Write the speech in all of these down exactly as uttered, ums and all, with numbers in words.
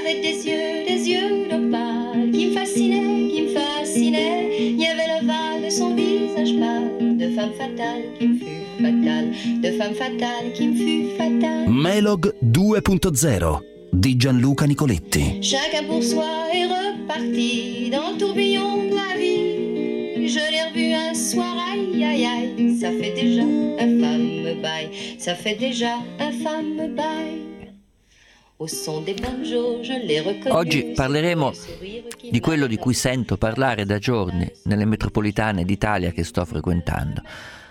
avait des yeux, des yeux d'opale qui me fascinaient, qui me fascinaient. Il y avait l'ovale de son visage pâle, de femme fatale qui me fut fatale, de femme fatale qui me fut fatale. Melog due punto zero di Gianluca Nicoletti. Chacun pour soi est reparti dans le tourbillon de la vie. Je l'ai revu un soir, aïe aïe aïe, ça fait déjà un fameux bail, ça fait déjà un fameux bail. Oggi parleremo di quello di cui sento parlare da giorni nelle metropolitane d'Italia che sto frequentando.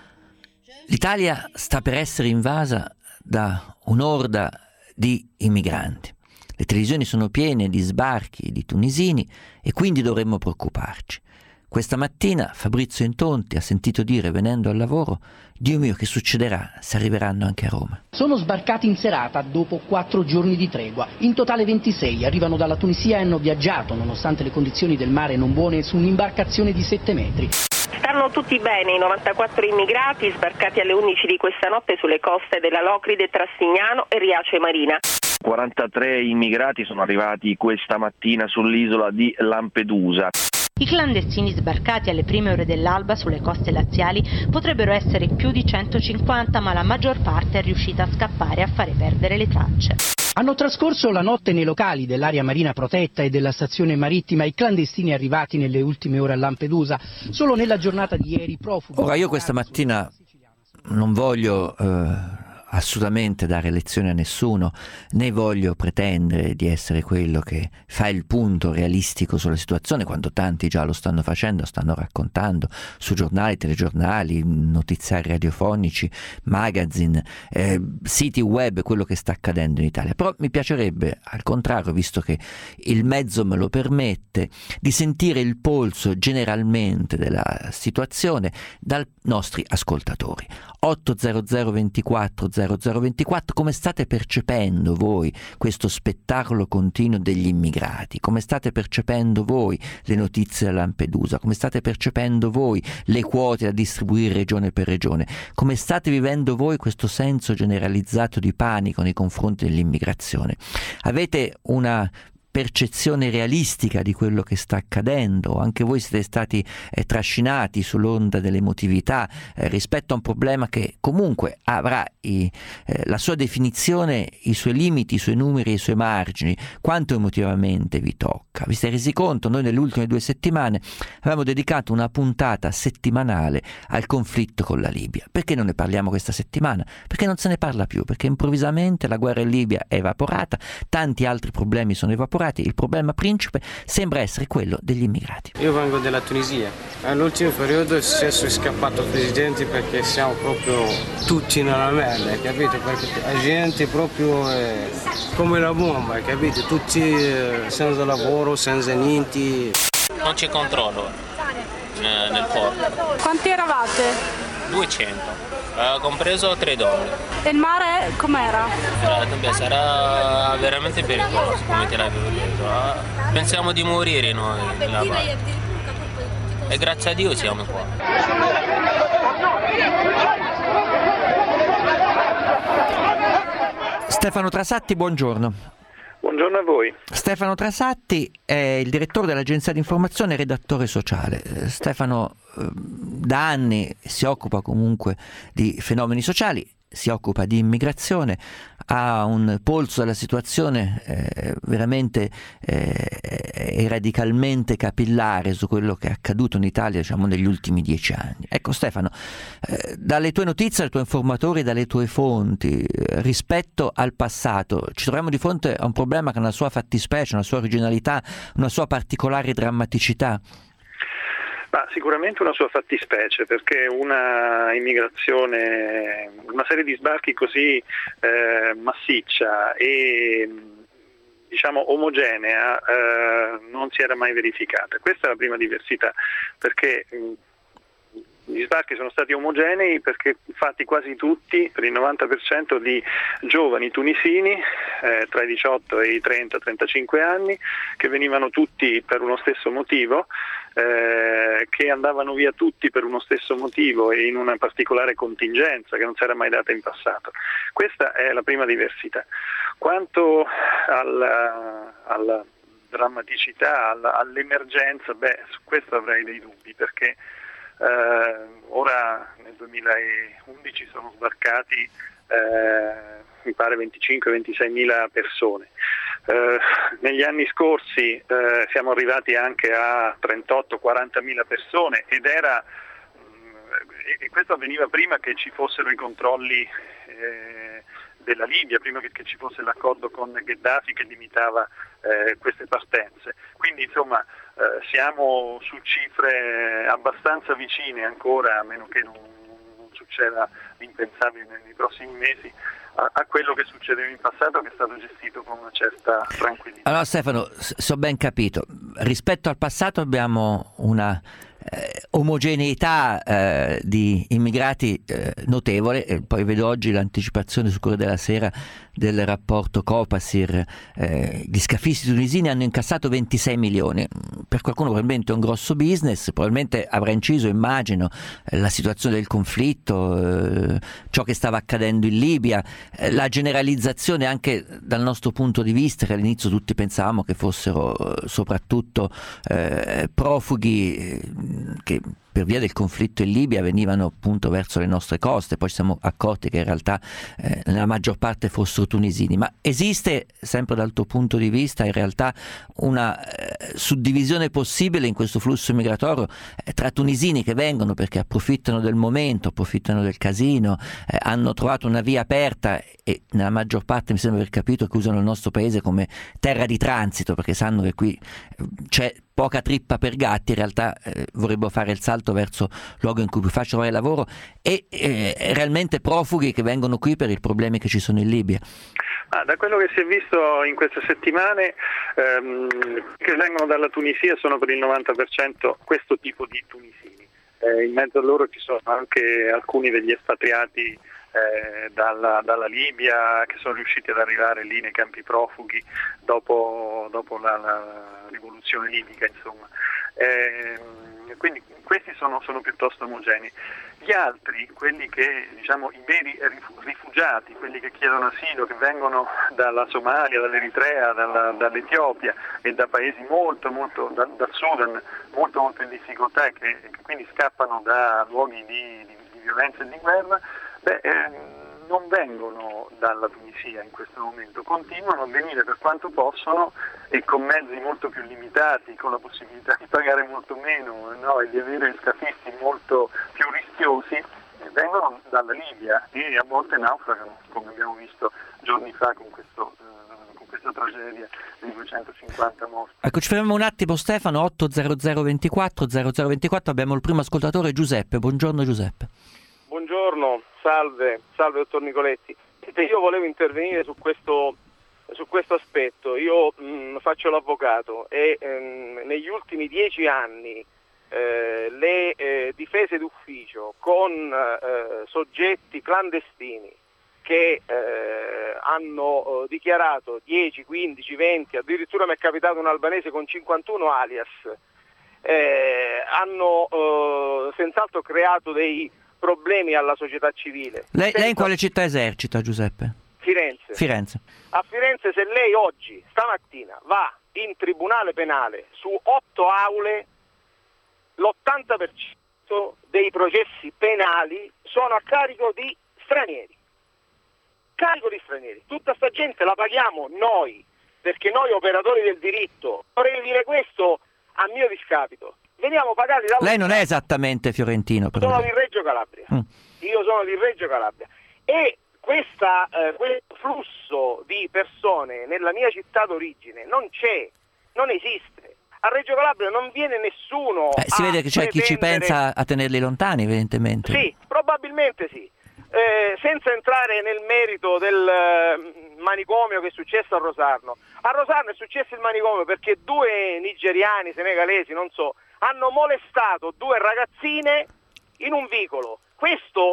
L'Italia sta per essere invasa da un'orda di immigranti. Le televisioni sono piene di sbarchi di tunisini e quindi dovremmo preoccuparci. Questa mattina Fabrizio Intonti ha sentito dire, venendo al lavoro, Dio mio, che succederà se arriveranno anche a Roma? Sono sbarcati in serata dopo quattro giorni di tregua. In totale ventisei arrivano dalla Tunisia e hanno viaggiato, nonostante le condizioni del mare non buone, su un'imbarcazione di sette metri. Stanno tutti bene i novantaquattro immigrati sbarcati alle undici di questa notte sulle coste della Locride, Trastignano e Riace Marina. quarantatré immigrati sono arrivati questa mattina sull'isola di Lampedusa. I clandestini sbarcati alle prime ore dell'alba sulle coste laziali potrebbero essere più di centocinquanta, ma la maggior parte è riuscita a scappare e a fare perdere le tracce. Hanno trascorso la notte nei locali dell'area marina protetta e della stazione marittima i clandestini arrivati nelle ultime ore a Lampedusa. Solo nella giornata di ieri profughi... Ora io questa mattina non voglio eh, assolutamente dare lezioni a nessuno, né voglio pretendere di essere quello che fa il punto realistico sulla situazione, quando tanti già lo stanno facendo, stanno raccontando su giornali, telegiornali, notiziari radiofonici, magazine, eh, siti web, quello che sta accadendo in Italia. Però mi piacerebbe, al contrario, visto che il mezzo me lo permette, di sentire il polso generalmente della situazione dai nostri ascoltatori. otto zero zero ventiquattro zero zero ventiquattro, come state percependo voi questo spettacolo continuo degli immigrati? Come state percependo voi le notizie da Lampedusa? Come state percependo voi le quote da distribuire regione per regione? Come state vivendo voi questo senso generalizzato di panico nei confronti dell'immigrazione? Avete una percezione realistica di quello che sta accadendo? Anche voi siete stati eh, trascinati sull'onda dell'emotività eh, rispetto a un problema che comunque avrà i, eh, la sua definizione, i suoi limiti, i suoi numeri e i suoi margini. Quanto emotivamente vi tocca? Vi siete resi conto? Noi nelle ultime due settimane avevamo dedicato una puntata settimanale al conflitto con la Libia. Perché non ne parliamo questa settimana? Perché non se ne parla più, perché improvvisamente la guerra in Libia è evaporata, tanti altri problemi sono evaporati. Il problema principe sembra essere quello degli immigrati. Io vengo dalla Tunisia. All'ultimo periodo è successo è scappato il presidente perché siamo proprio tutti nella merda, capito? Perché la gente proprio è come la bomba, capito? Tutti eh, senza lavoro, senza niente. Non c'è controllo eh, nel porto. Quanti eravate? duecento. Uh, compreso tre donne. E il mare com'era? Uh, sarà veramente pericoloso, come te l'avevo detto. Uh, pensiamo di morire noi là. E grazie a Dio siamo qua. Stefano Trasatti, buongiorno. Buongiorno a voi. Stefano Trasatti è il direttore dell'agenzia di informazione e redattore sociale. Stefano da anni si occupa comunque di fenomeni sociali, si occupa di immigrazione, ha un polso della situazione eh, veramente eh, e radicalmente capillare su quello che è accaduto in Italia, diciamo, negli ultimi dieci anni. Ecco Stefano, eh, dalle tue notizie, dai tuoi informatori, dalle tue fonti, eh, rispetto al passato, ci troviamo di fronte a un problema che ha una sua fattispecie, una sua originalità, una sua particolare drammaticità? Ma sicuramente una sua fattispecie, perché una immigrazione, una serie di sbarchi così eh, massiccia e diciamo omogenea eh, non si era mai verificata. Questa è la prima diversità, perché gli sbarchi sono stati omogenei perché fatti quasi tutti, per il novanta per cento, di giovani tunisini eh, tra i diciotto e i trenta trentacinque anni, che venivano tutti per uno stesso motivo, eh, che andavano via tutti per uno stesso motivo e in una particolare contingenza che non si era mai data in passato. Questa è la prima diversità. Quanto al, alla drammaticità, alla, all'emergenza, beh, su questo avrei dei dubbi, perché eh, ora nel duemilaundici sono sbarcati eh, mi pare venticinque ventisei mila persone. Eh, negli anni scorsi eh, siamo arrivati anche a trentotto quaranta mila persone, ed era mh, e questo avveniva prima che ci fossero i controlli eh, della Libia, prima che, che ci fosse l'accordo con Gheddafi che limitava eh, queste partenze. Quindi insomma eh, siamo su cifre abbastanza vicine ancora, a meno che non, non succeda l'impensabile nei prossimi mesi, a, a quello che succedeva in passato, che è stato gestito con una certa tranquillità. Allora Stefano, se ho ben capito, rispetto al passato abbiamo una Eh, omogeneità eh, di immigrati eh, notevole, e poi vedo oggi l'anticipazione su Corriere della Sera del rapporto Copasir. Eh, gli scafisti tunisini hanno incassato ventisei milioni, per qualcuno probabilmente è un grosso business, probabilmente avrà inciso, immagino, eh, la situazione del conflitto, eh, ciò che stava accadendo in Libia, eh, la generalizzazione anche dal nostro punto di vista, che all'inizio tutti pensavamo che fossero eh, soprattutto eh, profughi eh, che per via del conflitto in Libia venivano appunto verso le nostre coste, poi ci siamo accorti che in realtà eh, nella maggior parte fossero tunisini. Ma esiste, sempre dal tuo punto di vista, in realtà una eh, suddivisione possibile in questo flusso migratorio eh, tra tunisini che vengono perché approfittano del momento, approfittano del casino, eh, hanno trovato una via aperta e nella maggior parte mi sembra aver capito che usano il nostro paese come terra di transito, perché sanno che qui c'è poca trippa per gatti, in realtà eh, vorrebbero fare il salto verso luogo in cui è più facile trovare lavoro, e eh, realmente profughi che vengono qui per i problemi che ci sono in Libia. Ah, da quello che si è visto in queste settimane, ehm, che vengono dalla Tunisia sono per il novanta per cento questo tipo di tunisini. Eh, in mezzo a loro ci sono anche alcuni degli espatriati Eh, dalla, dalla Libia, che sono riusciti ad arrivare lì nei campi profughi dopo, dopo la, la rivoluzione libica, insomma. Eh, quindi questi sono, sono piuttosto omogenei. Gli altri, quelli che, diciamo, i veri rifugiati, quelli che chiedono asilo, che vengono dalla Somalia, dall'Eritrea, dalla, dall'Etiopia e da paesi molto, molto, da, dal Sudan, molto, molto in difficoltà, e che, che quindi scappano da luoghi di, di, di violenza e di guerra, Beh, eh, non vengono dalla Tunisia in questo momento, continuano a venire per quanto possono e con mezzi molto più limitati, con la possibilità di pagare molto meno, no, e di avere scafisti molto più rischiosi, eh, vengono dalla Libia e a volte naufragano, come abbiamo visto giorni fa con questo eh, con questa tragedia di duecentocinquanta morti. Ecco, ci fermiamo un attimo Stefano, otto zero zero ventiquattro zero zero ventiquattro, abbiamo il primo ascoltatore Giuseppe. Buongiorno Giuseppe. Buongiorno, salve, salve dottor Nicoletti. Io volevo intervenire su questo, su questo aspetto. Io mh, faccio l'avvocato e mh, negli ultimi dieci anni eh, le eh, difese d'ufficio con eh, soggetti clandestini che eh, hanno eh, dichiarato dieci, quindici, venti, addirittura mi è capitato un albanese con cinquantuno alias, eh, hanno eh, senz'altro creato dei problemi alla società civile. Lei, lei in quale città esercita, Giuseppe? Firenze. Firenze. A Firenze, se lei oggi, stamattina, va in tribunale penale su otto aule, l'ottanta per cento dei processi penali sono a carico di stranieri. Carico di stranieri. Tutta sta gente la paghiamo noi, perché noi operatori del diritto, vorrei dire questo a mio discapito, veniamo pagati da... Lei non è esattamente fiorentino, però. Sono di Reggio Calabria. Mm. Io sono di Reggio Calabria. E questa, eh, questo flusso di persone nella mia città d'origine non c'è, non esiste. A Reggio Calabria non viene nessuno. Eh, si vede che c'è chi ci pensa a tenerli lontani, evidentemente. Sì, probabilmente sì. Eh, senza entrare nel merito del eh, manicomio che è successo a Rosarno. A Rosarno è successo il manicomio perché due nigeriani, senegalesi, non so, hanno molestato due ragazzine in un vicolo. Questo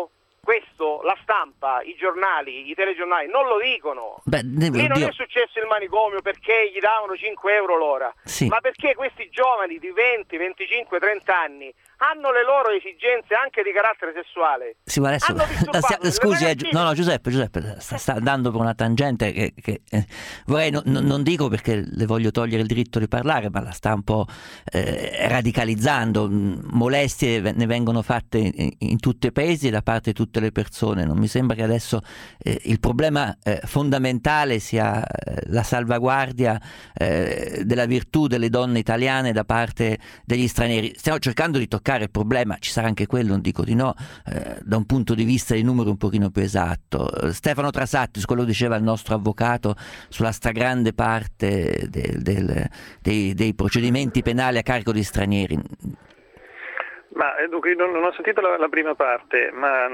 questo la stampa, i giornali, i telegiornali non lo dicono. Beh, Lì non Dio. è successo il manicomio perché gli davano cinque euro l'ora, Sì. ma perché questi giovani di venti, venticinque, trenta anni hanno le loro esigenze anche di carattere sessuale. Sì, ma adesso, Hanno disturbato stia- delle scusi, eh, ragazzine. no, no, Giuseppe, Giuseppe sta, sta andando per una tangente che, che eh, vorrei, no- no- non dico perché le voglio togliere il diritto di parlare, ma la sta un po' eh, radicalizzando. Mm, Molestie ve- ne vengono fatte in, in tutti i paesi e da parte di tutte le persone. Non mi sembra che adesso eh, il problema eh, fondamentale sia eh, la salvaguardia eh, della virtù delle donne italiane da parte degli stranieri. Stiamo cercando di toccare il problema, ci sarà anche quello, non dico di no, eh, da un punto di vista di numero un pochino più esatto. Eh, Stefano Trasatti, su quello diceva il nostro avvocato, sulla stragrande parte del- del- dei, dei procedimenti penali a carico di stranieri. Ma eh, dunque, non, non ho sentito la, la prima parte, ma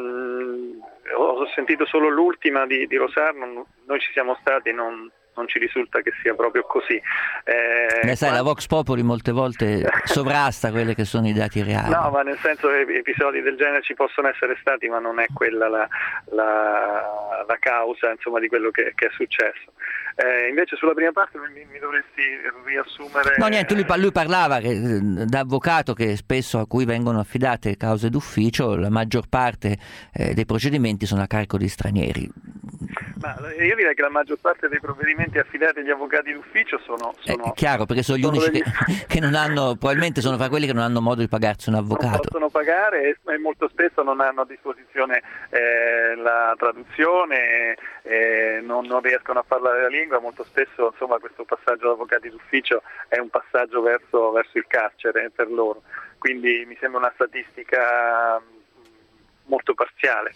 mm, ho sentito solo l'ultima di, di Rosarno. Noi ci siamo stati, non, non ci risulta che sia proprio così. Eh, Beh, sai, qua- la Vox Populi molte volte sovrasta quelli che sono i dati reali. No, ma nel senso che episodi del genere ci possono essere stati, ma non è quella la, la, la causa, insomma, di quello che, che è successo. Eh, invece sulla prima parte mi, mi dovresti riassumere... No, niente, lui, pa- lui parlava che, eh, da avvocato che spesso a cui vengono affidate cause d'ufficio, la maggior parte eh, dei procedimenti sono a carico di stranieri. Ma io direi che la maggior parte dei provvedimenti affidati agli avvocati d'ufficio sono... sono È chiaro, perché sono gli sono unici degli- che, che non hanno, probabilmente sono fra quelli che non hanno modo di pagarsi un non avvocato. possono pagare e, e molto spesso non hanno a disposizione eh, la traduzione, eh, non, non riescono a parlare la lingua, molto spesso insomma questo passaggio ad avvocati d'ufficio è un passaggio verso, verso il carcere per loro, quindi mi sembra una statistica molto parziale.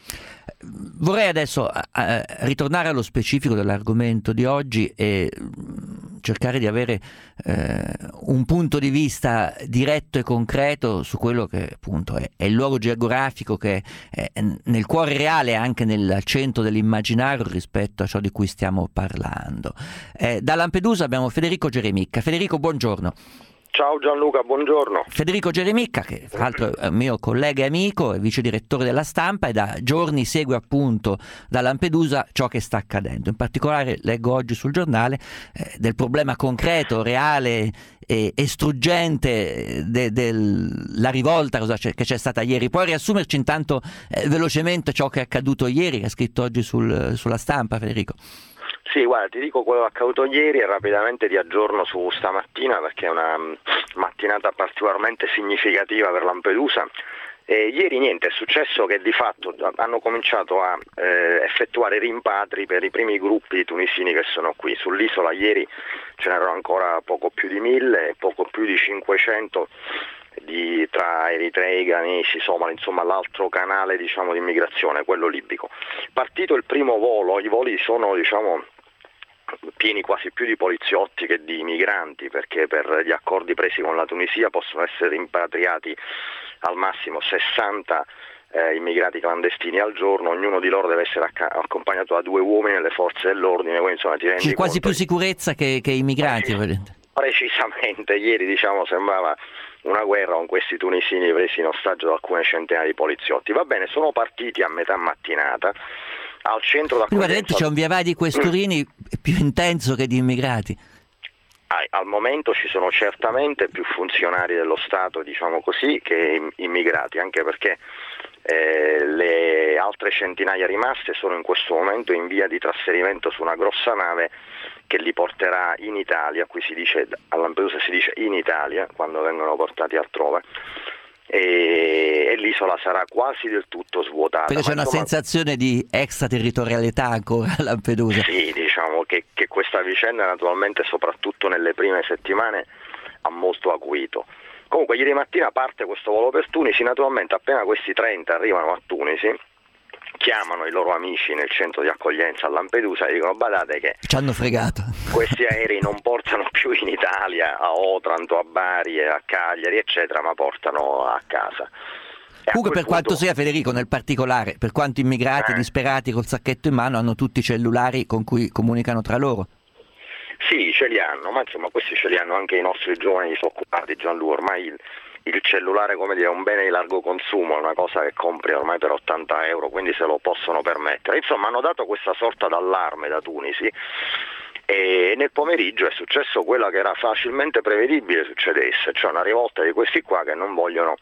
Vorrei adesso eh, ritornare allo specifico dell'argomento di oggi e mh, cercare di avere eh, un punto di vista diretto e concreto su quello che appunto è, è il luogo geografico che è nel cuore reale, anche nel centro dell'immaginario rispetto a ciò di cui stiamo parlando. Eh, da Lampedusa abbiamo Federico Geremicca. Federico, buongiorno. Ciao Gianluca, buongiorno. Federico Geremicca, che tra l'altro è un mio collega e amico, è vice direttore della Stampa e da giorni segue appunto da Lampedusa ciò che sta accadendo. In particolare leggo oggi sul giornale eh, del problema concreto, reale e, e struggente della de, rivolta cosa c'è, che c'è stata ieri. Puoi riassumerci intanto eh, velocemente ciò che è accaduto ieri, che ha scritto oggi sul, sulla Stampa, Federico? Sì, guarda, ti dico quello che è accaduto ieri e rapidamente ti aggiorno su stamattina perché è una mattinata particolarmente significativa per Lampedusa. E ieri niente, è successo che di fatto hanno cominciato a eh, effettuare rimpatri per i primi gruppi di tunisini che sono qui. Sull'isola ieri ce n'erano ancora poco più di mille e poco più di cinquecento di, tra eritrei, ghanesi, somali, insomma l'altro canale diciamo di immigrazione, quello libico. Partito il primo volo, i voli sono diciamo pieni quasi più di poliziotti che di migranti, perché per gli accordi presi con la Tunisia possono essere rimpatriati al massimo sessanta eh, immigrati clandestini al giorno, ognuno di loro deve essere acc- accompagnato da due uomini nelle forze dell'ordine, quindi insomma ti rendi C'è quasi conto più sicurezza che, che i migranti. Precis- precisamente, ieri diciamo sembrava una guerra con questi tunisini presi in ostaggio da alcune centinaia di poliziotti. Va bene, sono partiti a metà mattinata al centro d'accoglienza. Guarda, c'è un via vai di questurini più intenso che di immigrati. Al momento ci sono certamente più funzionari dello Stato, diciamo così, che immigrati, anche perché eh, le altre centinaia rimaste sono in questo momento in via di trasferimento su una grossa nave che li porterà in Italia. Qui si dice, a Lampedusa si dice in Italia quando vengono portati altrove. E, e l'isola sarà quasi del tutto svuotata. Perché c'è Ma una insomma, sensazione di extraterritorialità ancora a Lampedusa. Sì, diciamo che, che questa vicenda naturalmente soprattutto nelle prime settimane ha molto acuito. Comunque ieri mattina parte questo volo per Tunisi, naturalmente appena questi trenta arrivano a Tunisi chiamano i loro amici nel centro di accoglienza a Lampedusa e dicono badate che ci hanno fregato, questi aerei non portano più in Italia, a Otranto, a Bari, a Cagliari eccetera, ma portano a casa. E comunque per punto... quanto sia, Federico, nel particolare, per quanto immigrati eh. disperati col sacchetto in mano hanno tutti i cellulari con cui comunicano tra loro. Sì, ce li hanno, ma insomma questi ce li hanno anche i nostri giovani disoccupati, Gianlu, ormai il, il cellulare, come dire, è un bene di largo consumo, è una cosa che compri ormai per ottanta euro, quindi se lo possono permettere. Insomma, hanno dato questa sorta d'allarme da Tunisi e nel pomeriggio è successo quello che era facilmente prevedibile succedesse, cioè una rivolta di questi qua che non vogliono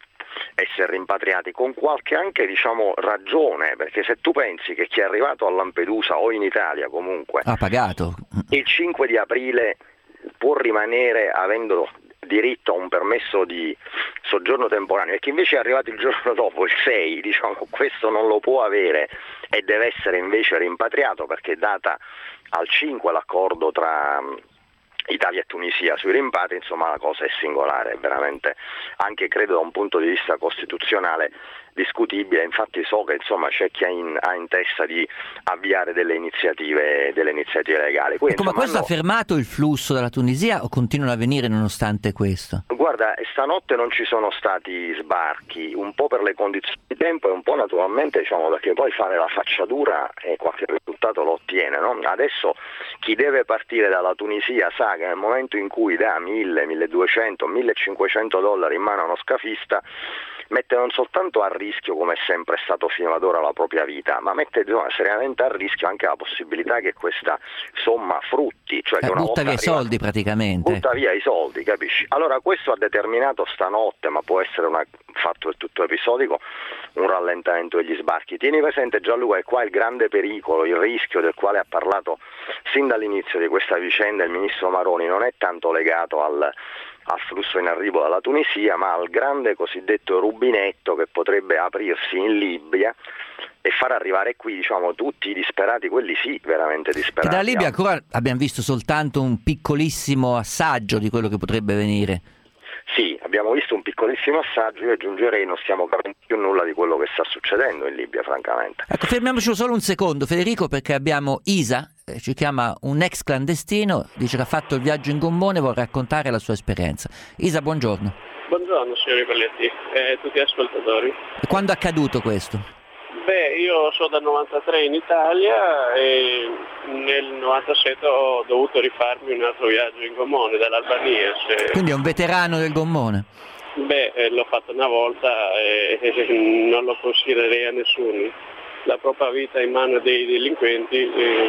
essere rimpatriati, con qualche anche diciamo ragione, perché se tu pensi che chi è arrivato a Lampedusa o in Italia comunque ha pagato il cinque di aprile può rimanere avendo diritto a un permesso di soggiorno temporaneo, e chi invece è arrivato il giorno dopo, il sei, diciamo, questo non lo può avere e deve essere invece rimpatriato, perché è data al cinque l'accordo tra Italia e Tunisia sui rimpatri. Insomma la cosa è singolare, è veramente anche credo da un punto di vista costituzionale discutibile. Infatti so che insomma c'è chi ha in, ha in testa di avviare delle iniziative delle iniziative legali. Quindi, ecco, insomma, ma questo hanno... ha fermato il flusso dalla Tunisia o continuano a venire nonostante questo? Guarda, stanotte non ci sono stati sbarchi, un po' per le condizioni di tempo e un po' naturalmente diciamo perché poi fare la facciatura e qualche risultato lo ottiene, no? Adesso chi deve partire dalla Tunisia sa che nel momento in cui dà mille, milleduecento, millecinquecento dollari in mano a uno scafista mette non soltanto a rischio, come è sempre stato fino ad ora, la propria vita, ma mette insomma, seriamente a rischio anche la possibilità che questa somma frutti, cioè che eh, una butta volta via i soldi praticamente. Butta via i soldi, capisci? Allora questo ha determinato stanotte, ma può essere un fatto del tutto episodico, un rallentamento degli sbarchi. Tieni presente, Gianluca, che qua il grande pericolo, il rischio del quale ha parlato sin dall'inizio di questa vicenda il ministro Maroni non è tanto legato al al flusso in arrivo dalla Tunisia, ma al grande cosiddetto rubinetto che potrebbe aprirsi in Libia e far arrivare qui diciamo tutti i disperati, quelli sì veramente disperati. E dalla Libia ancora abbiamo visto soltanto un piccolissimo assaggio di quello che potrebbe venire. Sì, abbiamo visto un piccolissimo assaggio, io aggiungerei non stiamo capendo più nulla di quello che sta succedendo in Libia, francamente. Ecco, fermiamoci solo un secondo, Federico, perché abbiamo Isa, eh, ci chiama un ex clandestino, dice che ha fatto il viaggio in gommone e vuole raccontare la sua esperienza. Isa, buongiorno. Buongiorno signori Pelletti e tutti gli ascoltatori. E quando è accaduto questo? Beh, io sono dal novantatré in Italia e nel novantasette ho dovuto rifarmi un altro viaggio in gommone dall'Albania. Se... Quindi è un veterano del gommone? Beh, eh, l'ho fatto una volta e, e non lo consiglierei a nessuno. La propria vita in mano dei delinquenti, eh,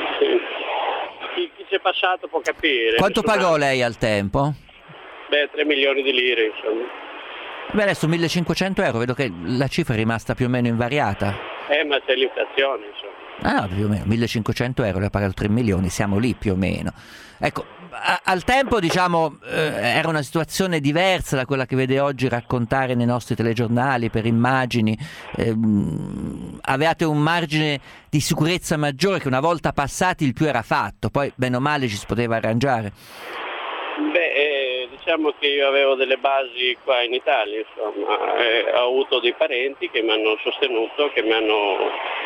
chi, chi ci è passato può capire. Quanto Nessuna... pagò lei al tempo? Beh, tre milioni di lire, insomma. Beh, adesso millecinquecento euro, vedo che la cifra è rimasta più o meno invariata. Eh, ma c'è l'inflazione, insomma. Ah, no, più o meno, millecinquecento euro, le ha pagato tre milioni, siamo lì più o meno. Ecco, a, al tempo, diciamo, eh, era una situazione diversa da quella che vede oggi raccontare nei nostri telegiornali per immagini. Eh, avevate un margine di sicurezza maggiore che una volta passati il più era fatto, poi bene o male ci si poteva arrangiare. Beh, eh, diciamo che io avevo delle basi qua in Italia, insomma, eh, ho avuto dei parenti che mi hanno sostenuto, che mi hanno,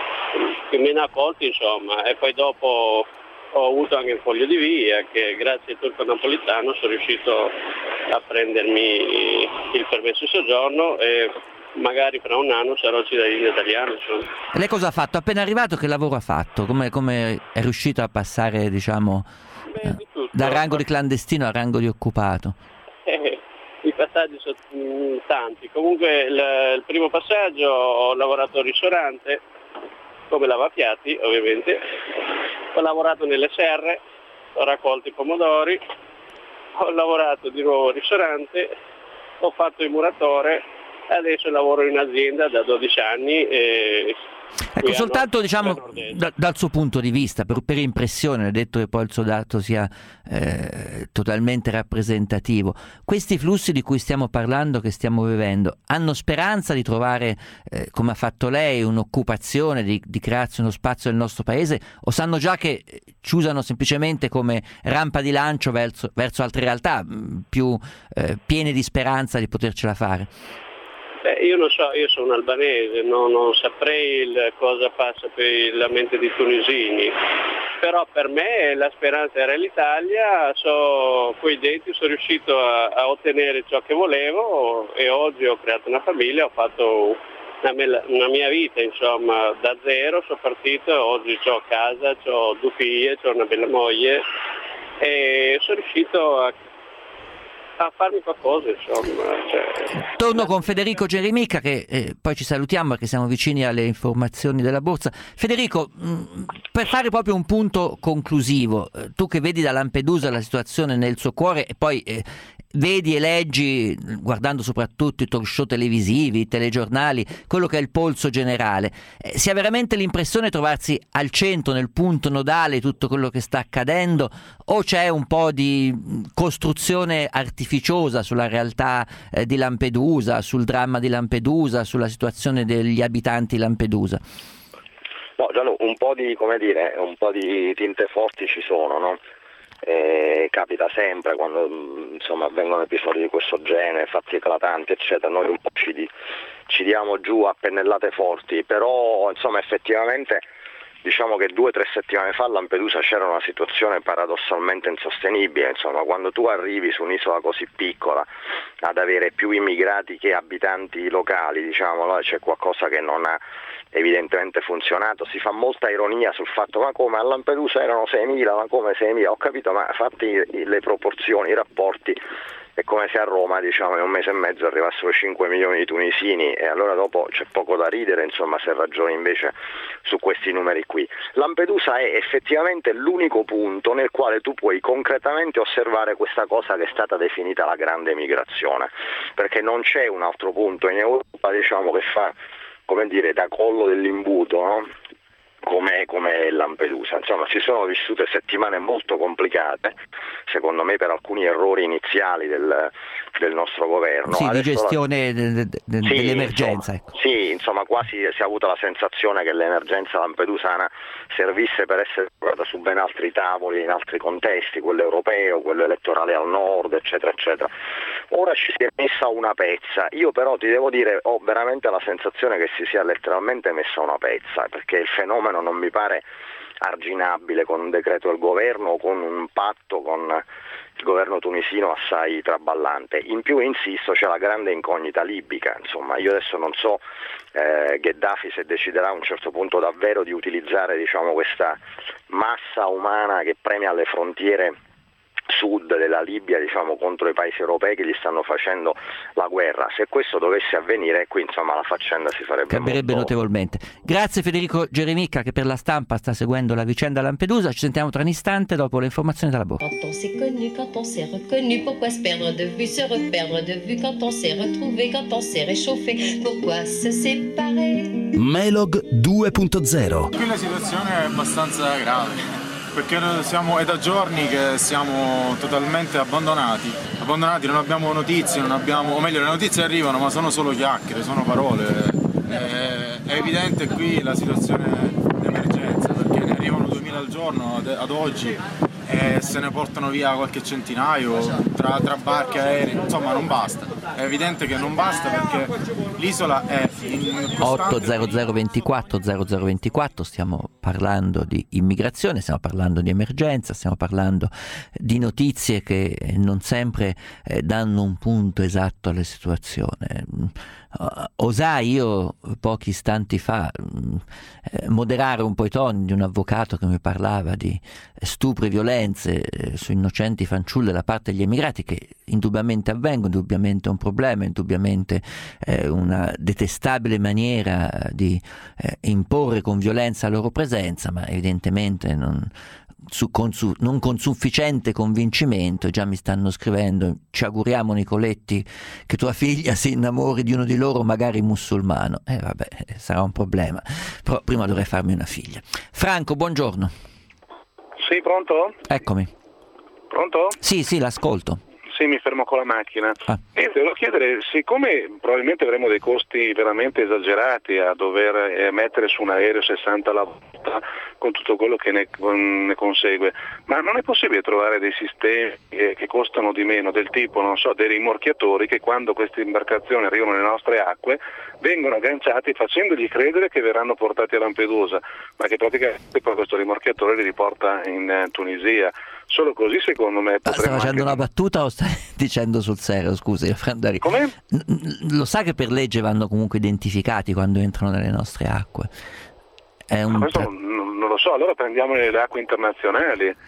che mi hanno accolto, insomma, e poi dopo ho avuto anche il foglio di via che grazie al turco napolitano sono riuscito a prendermi il permesso di soggiorno e magari fra un anno sarò cittadino italiano, insomma. E lei cosa ha fatto? Appena arrivato che lavoro ha fatto? Come, come è riuscito a passare, diciamo, Beh, di tutto. dal rango di clandestino al rango di occupato? Eh, i passaggi sono mh, tanti. Comunque il, il primo passaggio ho lavorato al ristorante come lavapiatti, ovviamente. Ho lavorato nelle serre, ho raccolto i pomodori, ho lavorato di nuovo al ristorante, ho fatto il muratore, adesso lavoro in azienda da dodici anni. E ecco, soltanto diciamo da, dal suo punto di vista, per, per impressione, ha detto che poi il suo dato sia eh, totalmente rappresentativo, questi flussi di cui stiamo parlando, che stiamo vivendo, hanno speranza di trovare, eh, come ha fatto lei, un'occupazione, di, di crearsi uno spazio nel nostro paese, o sanno già che ci usano semplicemente come rampa di lancio verso, verso altre realtà mh, più eh, piene di speranza di potercela fare? Beh, io non so, io sono albanese, no, non saprei il, cosa passa per la mente dei tunisini, però per me la speranza era l'Italia, so, coi denti sono riuscito a, a ottenere ciò che volevo e oggi ho creato una famiglia, ho fatto una, mia, una mia vita, insomma, da zero sono partito, oggi ho casa, ho due figlie, ho una bella moglie e sono riuscito a, a farmi qualcosa, insomma. Cioè... Torno con Federico Geremica, che eh, poi ci salutiamo perché siamo vicini alle informazioni della borsa. Federico, mh, per fare proprio un punto conclusivo, eh, tu che vedi da Lampedusa la situazione nel suo cuore e poi eh, vedi e leggi, guardando soprattutto i talk show televisivi, i telegiornali, quello che è il polso generale, eh, si ha veramente l'impressione di trovarsi al centro, nel punto nodale di tutto quello che sta accadendo, o c'è un po' di costruzione artificiosa sulla realtà eh, di Lampedusa, sul dramma di Lampedusa, sulla situazione degli abitanti di Lampedusa? No, Gianlu, un po' di, come dire, un po' di tinte forti ci sono, no? Eh, capita sempre quando insomma avvengono episodi di questo genere, fatti eclatanti eccetera, noi un po' ci, di, ci diamo giù a pennellate forti, però insomma effettivamente diciamo che due o tre settimane fa a Lampedusa c'era una situazione paradossalmente insostenibile, insomma quando tu arrivi su un'isola così piccola ad avere più immigrati che abitanti locali, diciamo, c'è qualcosa che non ha evidentemente funzionato. Si fa molta ironia sul fatto ma come a Lampedusa erano seimila, ma come seimila, ho capito, ma fatti le proporzioni, i rapporti, è come se a Roma diciamo in un mese e mezzo arrivassero cinque milioni di tunisini, e allora dopo c'è poco da ridere, insomma, se ragioni invece su questi numeri qui. Lampedusa è effettivamente l'unico punto nel quale tu puoi concretamente osservare questa cosa che è stata definita la grande migrazione, perché non c'è un altro punto in Europa, diciamo, che fa, come dire, da collo dell'imbuto, no? come, come Lampedusa. Insomma, si sono vissute settimane molto complicate, secondo me per alcuni errori iniziali del, del nostro governo. Sì, Adesso di gestione la... de, de, de, sì, dell'emergenza. Insomma, ecco. Sì, insomma quasi si è avuta la sensazione che l'emergenza lampedusana servisse per essere guardata su ben altri tavoli, in altri contesti, quello europeo, quello elettorale al nord, eccetera, eccetera. Ora ci si è messa una pezza, io però ti devo dire ho veramente la sensazione che si sia letteralmente messa una pezza, perché il fenomeno non mi pare arginabile con un decreto del governo o con un patto con il governo tunisino assai traballante. In più, insisto, c'è la grande incognita libica, insomma io adesso non so eh, Gheddafi se deciderà a un certo punto davvero di utilizzare, diciamo, questa massa umana che premia alle frontiere sud della Libia, diciamo, contro i paesi europei che gli stanno facendo la guerra. Se questo dovesse avvenire, qui insomma la faccenda si farebbe cambierebbe molto... notevolmente. Grazie Federico Geremica, che per La Stampa sta seguendo la vicenda Lampedusa. Ci sentiamo tra un istante dopo le informazioni dalla borsa. Quand on s'est connu, quand on s'est reconnu, pourquoi se perdre de vue, se reperdre de vue, quand on s'est retrouvé, quand on s'est réchauffé, pourquoi se séparer? Melog due punto zero. Qui la situazione è abbastanza grave, perché noi siamo, è da giorni che siamo totalmente abbandonati, abbandonati, non abbiamo notizie, non abbiamo, o meglio le notizie arrivano ma sono solo chiacchiere, sono parole. È, è evidente qui la situazione di emergenza, perché ne arrivano duemila al giorno ad, ad oggi e se ne portano via qualche centinaio tra, tra barche e aerei, insomma non basta, è evidente che non basta perché l'isola è in costante... otto zero zero ventiquattro zero zero ventiquattro, stiamo parlando di immigrazione, stiamo parlando di emergenza, stiamo parlando di notizie che non sempre eh, danno un punto esatto alla situazione. Uh, osai io pochi istanti fa eh, moderare un po' i toni di un avvocato che mi parlava di stupri e violenze eh, su innocenti fanciulle da parte degli immigrati, che indubbiamente avvengono, indubbiamente è un problema, indubbiamente eh, una detestabile maniera di eh, imporre con violenza la loro presenza, ma evidentemente non Su, con, su, non con sufficiente convincimento. Già mi stanno scrivendo: ci auguriamo, Nicoletti, che tua figlia si innamori di uno di loro, magari musulmano. E eh, vabbè, sarà un problema, però prima dovrei farmi una figlia. Franco, buongiorno. Sì, pronto? Eccomi. Pronto? Sì, sì, l'ascolto. Sì, mi fermo con la macchina. Ah. E devo chiedere, siccome probabilmente avremo dei costi veramente esagerati a dover eh, mettere su un aereo sessanta alla volta con tutto quello che ne, ne consegue, ma non è possibile trovare dei sistemi eh, che costano di meno, del tipo, non so, dei rimorchiatori che quando queste imbarcazioni arrivano nelle nostre acque vengono agganciati facendogli credere che verranno portati a Lampedusa, ma che praticamente poi questo rimorchiatore li riporta in eh, Tunisia. Solo così secondo me potremmo... Stai facendo anche... una battuta o stai dicendo sul serio? Scusi, Frandari. Come? Lo sa che per legge vanno comunque identificati quando entrano nelle nostre acque? È un... Questo non, non lo so, allora prendiamo le acque internazionali.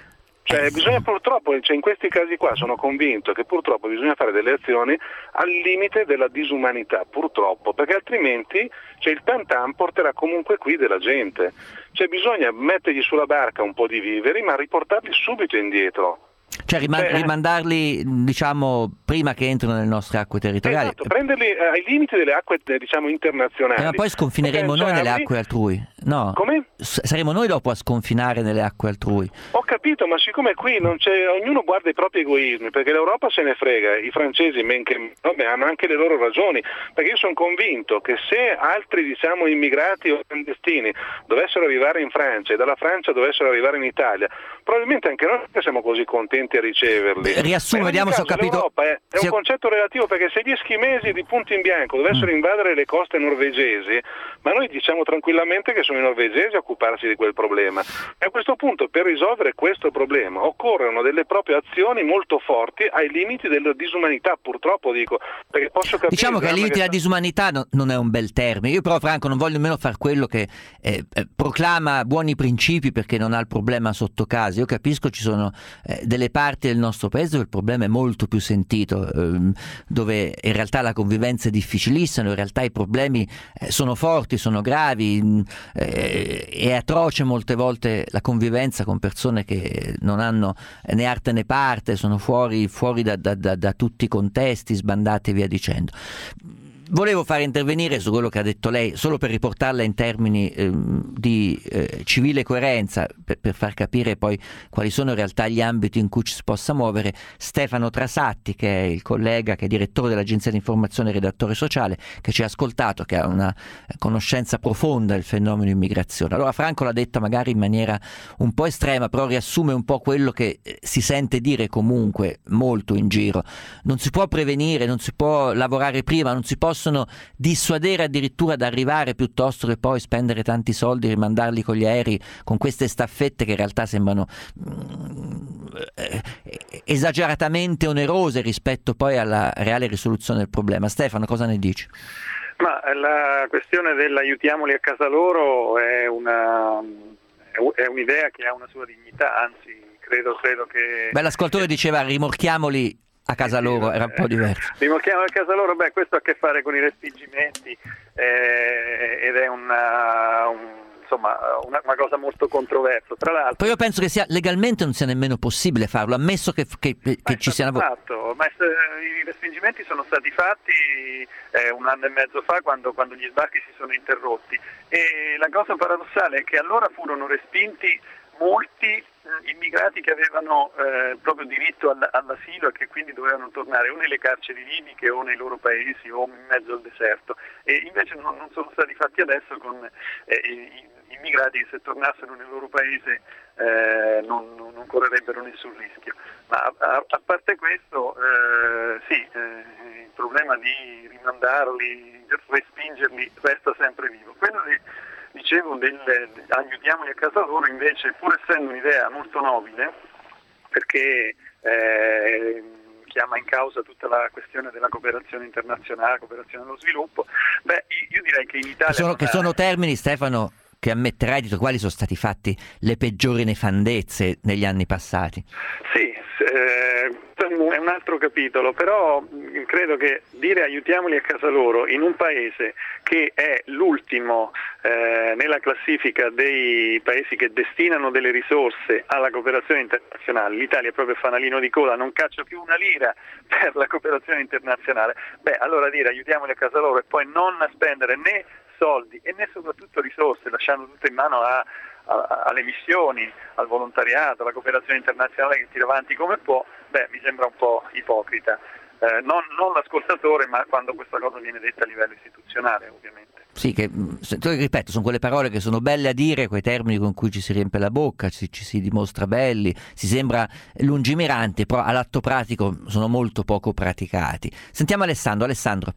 Cioè, bisogna purtroppo, cioè in questi casi qua sono convinto che purtroppo bisogna fare delle azioni al limite della disumanità, purtroppo, perché altrimenti cioè, il tam tam porterà comunque qui della gente. Cioè bisogna mettergli sulla barca un po' di viveri, ma riportarli subito indietro. Cioè rimand- Cioè, rimandarli, diciamo, prima che entrino nelle nostre acque territoriali. Esatto, prenderli eh, ai limiti delle acque, eh, diciamo, internazionali. Eh, ma poi sconfineremo noi nelle acque altrui, no? Come? S- saremo noi dopo a sconfinare nelle acque altrui. Ho capito, ma siccome qui non c'è, ognuno guarda i propri egoismi, perché l'Europa se ne frega, i francesi men che vabbè, hanno anche le loro ragioni, perché io sono convinto che se altri, diciamo, immigrati o clandestini dovessero arrivare in Francia e dalla Francia dovessero arrivare in Italia, probabilmente anche noi siamo così contenti a riceverli. Riassumo, vediamo se ho capito. L'Europa è, è se... un concetto relativo, perché se gli eschimesi di punto in bianco dovessero mm. invadere le coste norvegesi, ma noi diciamo tranquillamente che sono i norvegesi a occuparsi di quel problema. E a questo punto, per risolvere questo problema, occorrono delle proprie azioni molto forti ai limiti della disumanità, purtroppo dico, perché posso capire... Diciamo che ai limiti della che... disumanità no, non è un bel termine. Io però, Franco, non voglio nemmeno far quello che eh, eh, proclama buoni principi perché non ha il problema sotto casa. Io capisco, ci sono eh, delle parti del nostro paese dove il problema è molto più sentito, ehm, dove in realtà la convivenza è difficilissima, in realtà i problemi eh, sono forti, sono gravi, mh, eh, è atroce molte volte la convivenza con persone che non hanno né arte né parte, sono fuori, fuori da, da, da, da tutti i contesti, sbandati e via dicendo. Volevo fare intervenire su quello che ha detto lei, solo per riportarla in termini eh, di eh, civile coerenza, per, per far capire poi quali sono in realtà gli ambiti in cui ci si possa muovere, Stefano Trasatti, che è il collega, che è direttore dell'agenzia di informazione e redattore sociale, che ci ha ascoltato, che ha una conoscenza profonda del fenomeno immigrazione. Allora Franco l'ha detta magari in maniera un po' estrema, però riassume un po' quello che si sente dire comunque molto in giro. Non si può prevenire, non si può lavorare prima, non si possono dissuadere addirittura ad arrivare piuttosto che poi spendere tanti soldi, rimandarli con gli aerei, con queste staffette che in realtà sembrano esageratamente onerose rispetto poi alla reale risoluzione del problema. Stefano, cosa ne dici? Ma la questione dell'aiutiamoli a casa loro è una è un'idea che ha una sua dignità, anzi credo, credo che... Beh, l'ascoltatore diceva rimorchiamoli a casa loro, era un po' diverso. Rimorchiamo a casa loro, beh, questo ha a che fare con i respingimenti eh, ed è una, un, insomma, una, una cosa molto controversa. Tra l'altro, poi io penso che sia legalmente non sia nemmeno possibile farlo, ammesso che, che, che ci sia una... Fatto, ma i respingimenti sono stati fatti eh, un anno e mezzo fa, quando, quando gli sbarchi si sono interrotti, e la cosa paradossale è che allora furono respinti molti immigrati che avevano eh, proprio diritto all- all'asilo e che quindi dovevano tornare o nelle carceri libiche o nei loro paesi o in mezzo al deserto, e invece non, non sono stati fatti adesso con eh, i, immigrati che se tornassero nel loro paese eh, non, non correrebbero nessun rischio. Ma a, a, a parte questo eh, sì, eh, il problema di rimandarli, respingerli resta sempre vivo. Quello di Dicevo del, del aiutiamoli a casa loro invece, pur essendo un'idea molto nobile, perché eh, chiama in causa tutta la questione della cooperazione internazionale, cooperazione allo sviluppo, beh, io direi che in Italia... Sono, che sono termini, Stefano, che ammetterai di quali sono stati fatti le peggiori nefandezze negli anni passati. Sì, eh, è un altro capitolo, però credo che dire aiutiamoli a casa loro in un paese che è l'ultimo eh, nella classifica dei paesi che destinano delle risorse alla cooperazione internazionale, l'Italia è proprio fanalino di coda, non caccia più una lira per la cooperazione internazionale, beh, allora dire aiutiamoli a casa loro e poi non spendere né soldi e né soprattutto risorse, lasciando tutto in mano a, a, alle missioni, al volontariato, alla cooperazione internazionale che tira avanti come può, beh, mi sembra un po' ipocrita. Eh, non, non l'ascoltatore, ma quando questa cosa viene detta a livello istituzionale, ovviamente. Sì, che ripeto, sono quelle parole che sono belle a dire, quei termini con cui ci si riempie la bocca, ci, ci si dimostra belli, si sembra lungimiranti, però all'atto pratico sono molto poco praticati. Sentiamo Alessandro. Alessandro.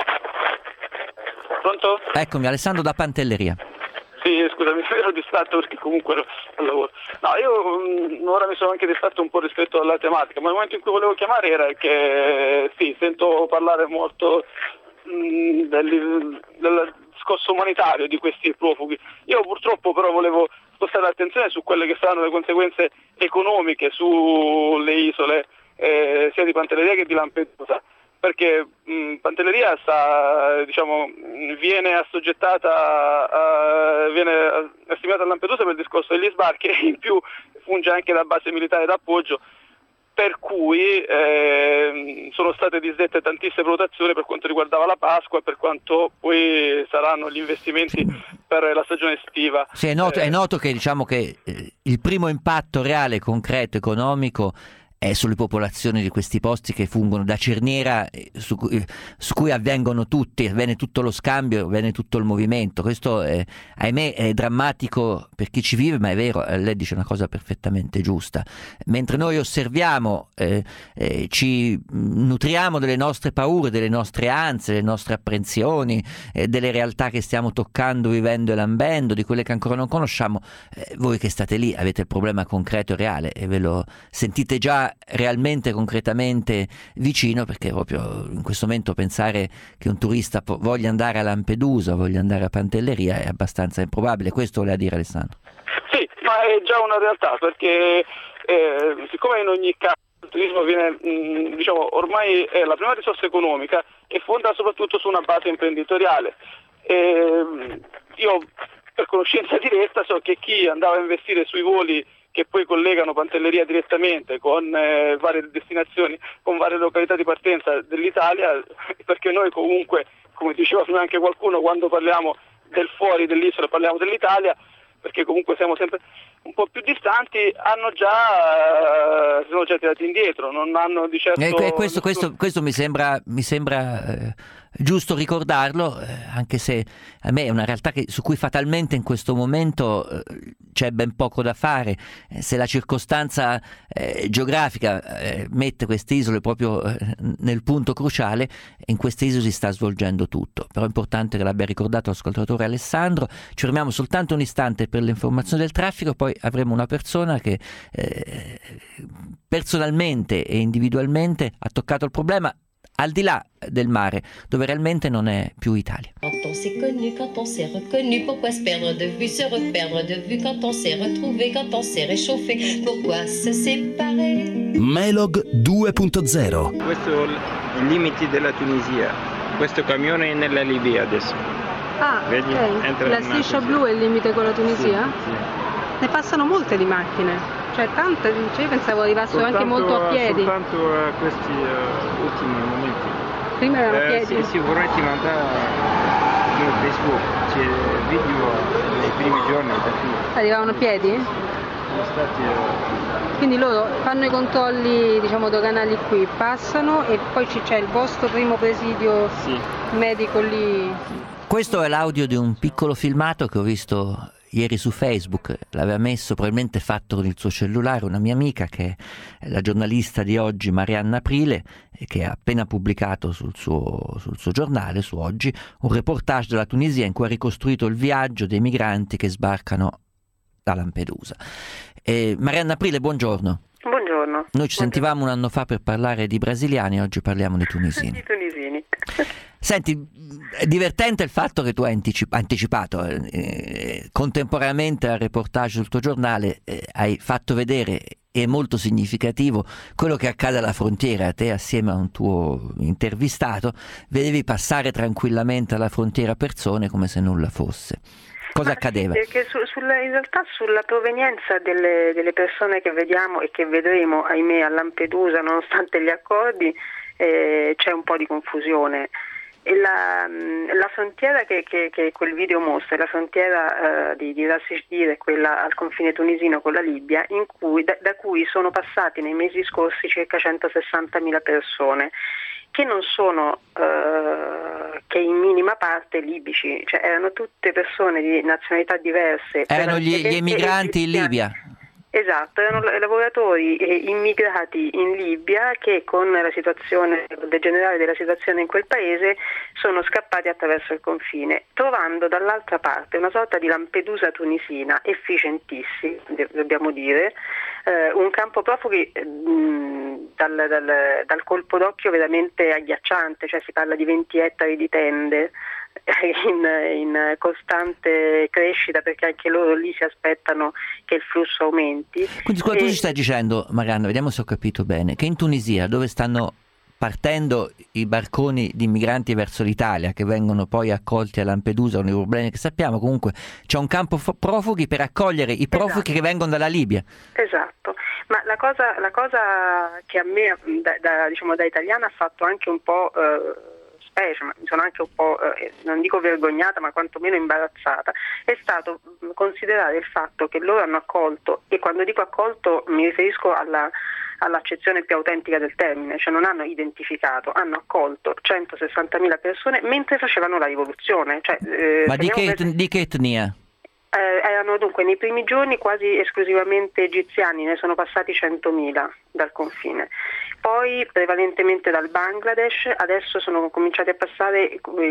Pronto? Eccomi, Alessandro da Pantelleria. Sì, scusami, ero distratto perché comunque ero al lavoro. No, io mh, ora mi sono anche distratto un po' rispetto alla tematica, ma il momento in cui volevo chiamare era che sì, sento parlare molto mh, del, del discorso umanitario di questi profughi. Io purtroppo però volevo spostare l'attenzione su quelle che saranno le conseguenze economiche sulle isole eh, sia di Pantelleria che di Lampedusa, perché mh, Pantelleria sta, diciamo, viene assoggettata, a, viene assimilata a Lampedusa per il discorso degli sbarchi e in più funge anche da base militare d'appoggio, per cui eh, sono state disdette tantissime prenotazioni per quanto riguardava la Pasqua e per quanto poi saranno gli investimenti per la stagione estiva. Sì, è noto, eh, è noto che diciamo che eh, il primo impatto reale, concreto, economico è sulle popolazioni di questi posti che fungono da cerniera su cui, su cui avvengono tutti, avviene tutto lo scambio, avviene tutto il movimento. Questo è, ahimè è drammatico per chi ci vive, ma è vero, lei dice una cosa perfettamente giusta. Mentre noi osserviamo, eh, eh, ci nutriamo delle nostre paure, delle nostre ansie, delle nostre apprensioni, eh, delle realtà che stiamo toccando, vivendo e lambendo, di quelle che ancora non conosciamo, eh, voi che state lì avete il problema concreto e reale e ve lo sentite già realmente concretamente vicino, perché proprio in questo momento pensare che un turista po- voglia andare a Lampedusa, voglia andare a Pantelleria è abbastanza improbabile. Questo voleva dire Alessandro? Sì, ma è già una realtà, perché eh, siccome in ogni caso il turismo viene, mh, diciamo, ormai è la prima risorsa economica e fonda soprattutto su una base imprenditoriale. E, io per conoscenza diretta so che chi andava a investire sui voli che poi collegano Pantelleria direttamente con eh, varie destinazioni, con varie località di partenza dell'Italia, perché noi comunque, come diceva prima anche qualcuno, quando parliamo del fuori dell'isola parliamo dell'Italia, perché comunque siamo sempre un po' più distanti, hanno già eh, sono già tirati indietro, non hanno di certo... E questo, questo, questo mi sembra, mi sembra eh, giusto ricordarlo, eh, anche se a me è una realtà che, su cui fatalmente in questo momento eh, c'è ben poco da fare. Eh, se la circostanza eh, geografica eh, mette queste isole proprio eh, nel punto cruciale, in queste isole si sta svolgendo tutto. Però è importante che l'abbia ricordato l'ascoltatore Alessandro. Ci fermiamo soltanto un istante per le informazioni del traffico, poi avremo una persona che eh, personalmente e individualmente ha toccato il problema al di là del mare, dove realmente non è più Italia. Quand on s'est connu, quand on s'est reconnu, pourquoi se perdre de vue, se reperdre de vue, quand on s'est retrouvé, quand on s'est réchauffé, pourquoi se séparer? Melog due punto zero. Questo è i limiti della Tunisia, questo camione è nella Libia adesso. Ah, vedi? ok. Entra La in striscia mare, blu è il limite con la Tunisia? Sì, sì. Ne passano molte di macchine, cioè tante, cioè io pensavo arrivassero Soltanto, anche molto a piedi. Soltanto a questi uh, ultimi momenti. Prima erano a Eh, piedi? sì, sì, vorrei ti mandare su Facebook, c'è video nei primi giorni da qui. Arrivavano a piedi? Sono stati... Uh, Quindi loro fanno i controlli, diciamo, doganali qui, passano e poi c'è il vostro primo presidio sì. medico lì. Questo è l'audio di un piccolo filmato che ho visto ieri su Facebook, l'aveva messo, probabilmente fatto con il suo cellulare, una mia amica che è la giornalista di Oggi, Marianna Aprile, che ha appena pubblicato sul suo, sul suo giornale, su Oggi, un reportage della Tunisia in cui ha ricostruito il viaggio dei migranti che sbarcano da Lampedusa. E Marianna Aprile, buongiorno. Buongiorno. Noi ci buongiorno. sentivamo un anno fa per parlare di brasiliani, oggi parliamo di tunisini. Di tunisini. Senti, è divertente il fatto che tu hai anticip- anticipato eh, contemporaneamente al reportage sul tuo giornale, eh, hai fatto vedere, è molto significativo, quello che accade alla frontiera. A te, assieme a un tuo intervistato, vedevi passare tranquillamente alla frontiera persone come se nulla fosse. Cosa Ma accadeva? Sì, che su, sulla, in realtà sulla provenienza delle, delle persone che vediamo e che vedremo, ahimè, a Lampedusa, nonostante gli accordi, eh, c'è un po' di confusione. E la, la frontiera che, che, che quel video mostra, la frontiera uh, di, di Ras Shdir, quella al confine tunisino con la Libia, in cui, da, da cui sono passati nei mesi scorsi circa centosessantamila persone, che non sono uh, che in minima parte libici, cioè erano tutte persone di nazionalità diverse. Erano gli, gli emigranti in Libia. Esatto, erano lavoratori immigrati in Libia che con la situazione degenerare della situazione in quel paese sono scappati attraverso il confine, trovando dall'altra parte una sorta di Lampedusa tunisina efficientissima, dobbiamo dire, eh, un campo profughi mh, dal, dal, dal colpo d'occhio veramente agghiacciante, cioè si parla di venti ettari di tende, in, in costante crescita, perché anche loro lì si aspettano che il flusso aumenti. Quindi scusa, e... tu ci stai dicendo, Marianna, vediamo se ho capito bene, che in Tunisia, dove stanno partendo i barconi di migranti verso l'Italia, che vengono poi accolti a Lampedusa con i problemi che sappiamo, comunque c'è un campo profughi per accogliere i profughi esatto. che vengono dalla Libia. Esatto, ma la cosa, la cosa che a me da, da, diciamo, da italiana ha fatto anche un po' eh, specie, ma mi sono anche un po', eh, non dico vergognata, ma quantomeno imbarazzata, è stato considerare il fatto che loro hanno accolto, e quando dico accolto mi riferisco alla all'accezione più autentica del termine, cioè non hanno identificato, hanno accolto centosessantamila persone mentre facevano la rivoluzione. Cioè, eh, Ma di che, per... di che etnia? Eh, erano dunque nei primi giorni quasi esclusivamente egiziani, ne sono passati centomila dal confine. Poi prevalentemente dal Bangladesh, adesso sono cominciati a passare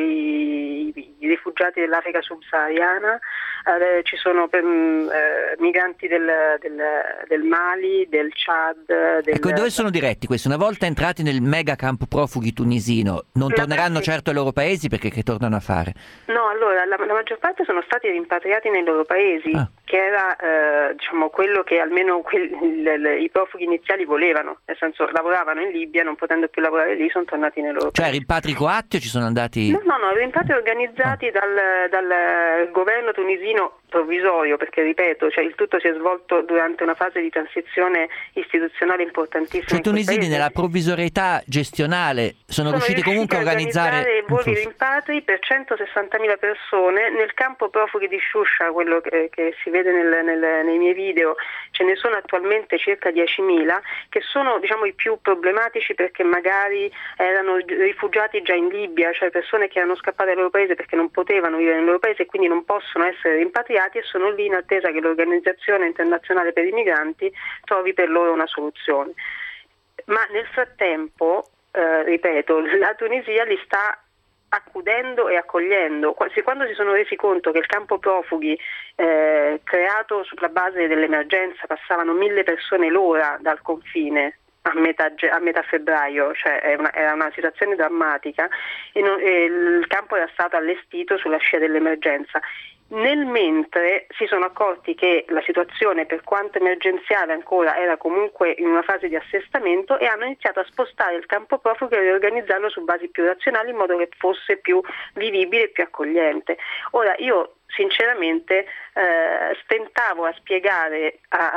i, i rifugiati dell'Africa subsahariana, eh, ci sono per, eh, migranti del, del, del Mali, del Chad. Del... Ecco, dove sono diretti questi? Una volta entrati nel mega campo profughi tunisino, non la torneranno parte... certo ai loro paesi, perché che tornano a fare? No, allora la, la maggior parte sono stati rimpatriati nei loro paesi, ah. che era eh, diciamo quello che almeno quel, il, il, i profughi iniziali volevano, nel senso lavoravano in Libia, non potendo più lavorare lì sono tornati nei loro cioè paesi. rimpatri coatti o ci sono andati? No, no, no, rimpatri organizzati ah. dal, dal governo tunisino provvisorio, perché ripeto, cioè il tutto si è svolto durante una fase di transizione istituzionale importantissima. Cioè i tunisini nella provvisorietà gestionale sono, sono riusciti comunque a organizzare, organizzare voli rimpatri per centosessantamila persone nel campo profughi di Shusha, quello che, che si vede nel, nel, nei miei video. Ce ne sono attualmente circa diecimila, che sono diciamo i più problematici perché magari erano rifugiati già in Libia, cioè persone che erano scappate dal loro paese perché non potevano vivere nel loro paese e quindi non possono essere rimpatriati, e sono lì in attesa che l'Organizzazione Internazionale per i Migranti trovi per loro una soluzione. Ma nel frattempo, eh, ripeto, la Tunisia li sta accudendo e accogliendo. Quando si sono resi conto che il campo profughi eh, creato sulla base dell'emergenza, passavano mille persone l'ora dal confine a metà, a metà febbraio, cioè era una, era una situazione drammatica, e, non, e il campo era stato allestito sulla scia dell'emergenza. Nel mentre si sono accorti che la situazione, per quanto emergenziale ancora, era comunque in una fase di assestamento, e hanno iniziato a spostare il campo profughi e riorganizzarlo su basi più razionali in modo che fosse più vivibile e più accogliente. Ora io sinceramente eh, stentavo a spiegare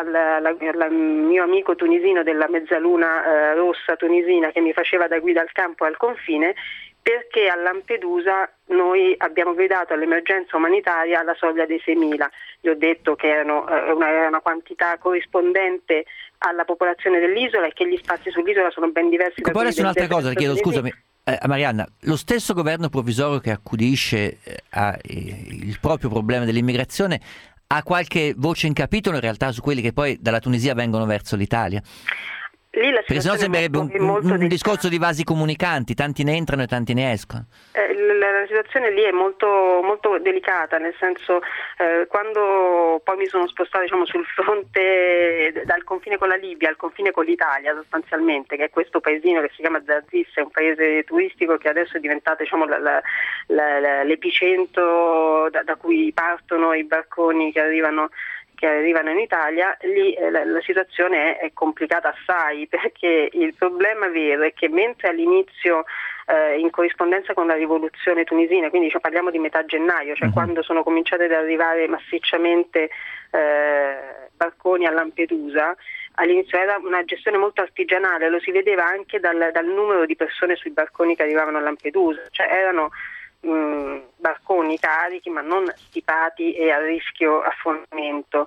al mio amico tunisino della mezzaluna eh, rossa tunisina che mi faceva da guida al campo e al confine, perché a Lampedusa noi abbiamo gridato all'emergenza umanitaria alla soglia dei seimila. Gli ho detto che erano, eh, una, era una quantità corrispondente alla popolazione dell'isola e che gli spazi sull'isola sono ben diversi. Ecco, da poi adesso del, un'altra del cosa, chiedo scusami, eh, Marianna, lo stesso governo provvisorio che accudisce eh, a, eh, il proprio problema dell'immigrazione ha qualche voce in capitolo in realtà su quelli che poi dalla Tunisia vengono verso l'Italia? Lì la perché sennò sembrerebbe un, un, un discorso di vasi comunicanti, tanti ne entrano e tanti ne escono. Eh, la, la situazione lì è molto, molto delicata, nel senso eh, quando poi mi sono spostata diciamo, sul fronte dal confine con la Libia al confine con l'Italia sostanzialmente, che è questo paesino che si chiama Zarzis, è un paese turistico che adesso è diventato diciamo, la, la, la, l'epicentro da, da cui partono i barconi che arrivano che arrivano in Italia. Lì eh, la, la situazione è, è complicata assai, perché il problema vero è che mentre all'inizio eh, in corrispondenza con la rivoluzione tunisina, quindi cioè, parliamo di metà gennaio, cioè uh-huh. quando sono cominciate ad arrivare massicciamente eh, barconi a Lampedusa, all'inizio era una gestione molto artigianale, lo si vedeva anche dal, dal numero di persone sui barconi che arrivavano a Lampedusa, cioè erano Mh, barconi carichi ma non stipati e a rischio affondamento.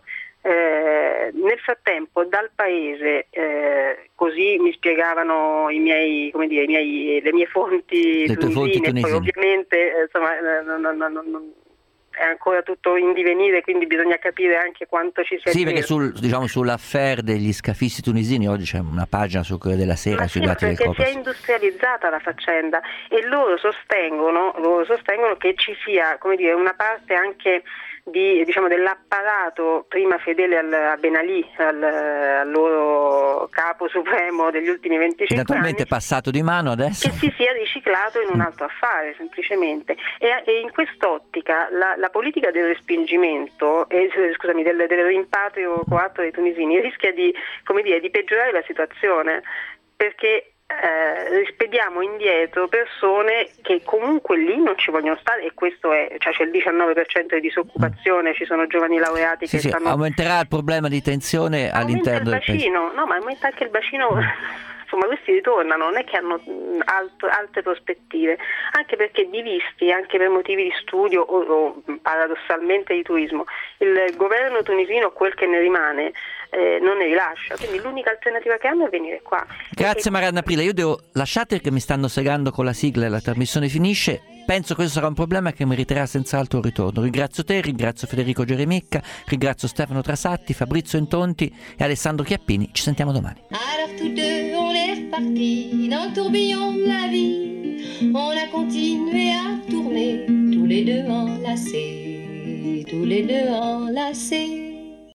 Eh, nel frattempo dal paese, eh, così mi spiegavano i miei, come dire, i miei, le mie fonti le tue fonti tunisine, poi ovviamente eh, insomma, eh, non, non, non, non, è ancora tutto in divenire, quindi bisogna capire anche quanto ci sia. Sì, perché sul, diciamo, sull'affaire degli scafisti tunisini oggi c'è una pagina su Corriere della Sera Ma sui sì, dati del perché Copos. si è industrializzata la faccenda e loro sostengono, loro sostengono che ci sia, come dire, una parte anche di, diciamo, dell'apparato prima fedele al, a Ben Ali, al, al loro capo supremo degli ultimi venticinque naturalmente anni, passato di mano adesso, che si sia riciclato in un altro affare semplicemente, e, e in quest'ottica la, la politica del respingimento eh, scusami del, del rimpatrio coatto dei tunisini rischia di, come dire, di peggiorare la situazione, perché Eh, rispediamo indietro persone che comunque lì non ci vogliono stare, e questo è, cioè c'è il diciannove per cento di disoccupazione, ci sono giovani laureati sì, che sì, stanno... aumenterà il problema di tensione aumenta all'interno il del paese. bacino, no, ma aumenta anche il bacino. Insomma, questi ritornano, non è che hanno alt- alte prospettive, anche perché divisti, anche per motivi di studio o, o paradossalmente di turismo, il governo tunisino, quel che ne rimane, eh, non ne rilascia, quindi l'unica alternativa che hanno è venire qua. Grazie e... Marianna Prila, io devo lasciate che mi stanno segando con la sigla e la trasmissione finisce. Penso che questo sarà un problema che meriterà senz'altro un ritorno. Ringrazio te, ringrazio Federico Geremicca, ringrazio Stefano Trasatti, Fabrizio Intonti e Alessandro Chiappini. Ci sentiamo domani. Alors tous deux on est repartis dans le tourbillon de la vie. On a continué à tourner tous les deux enlacés, tous les deux enlacés.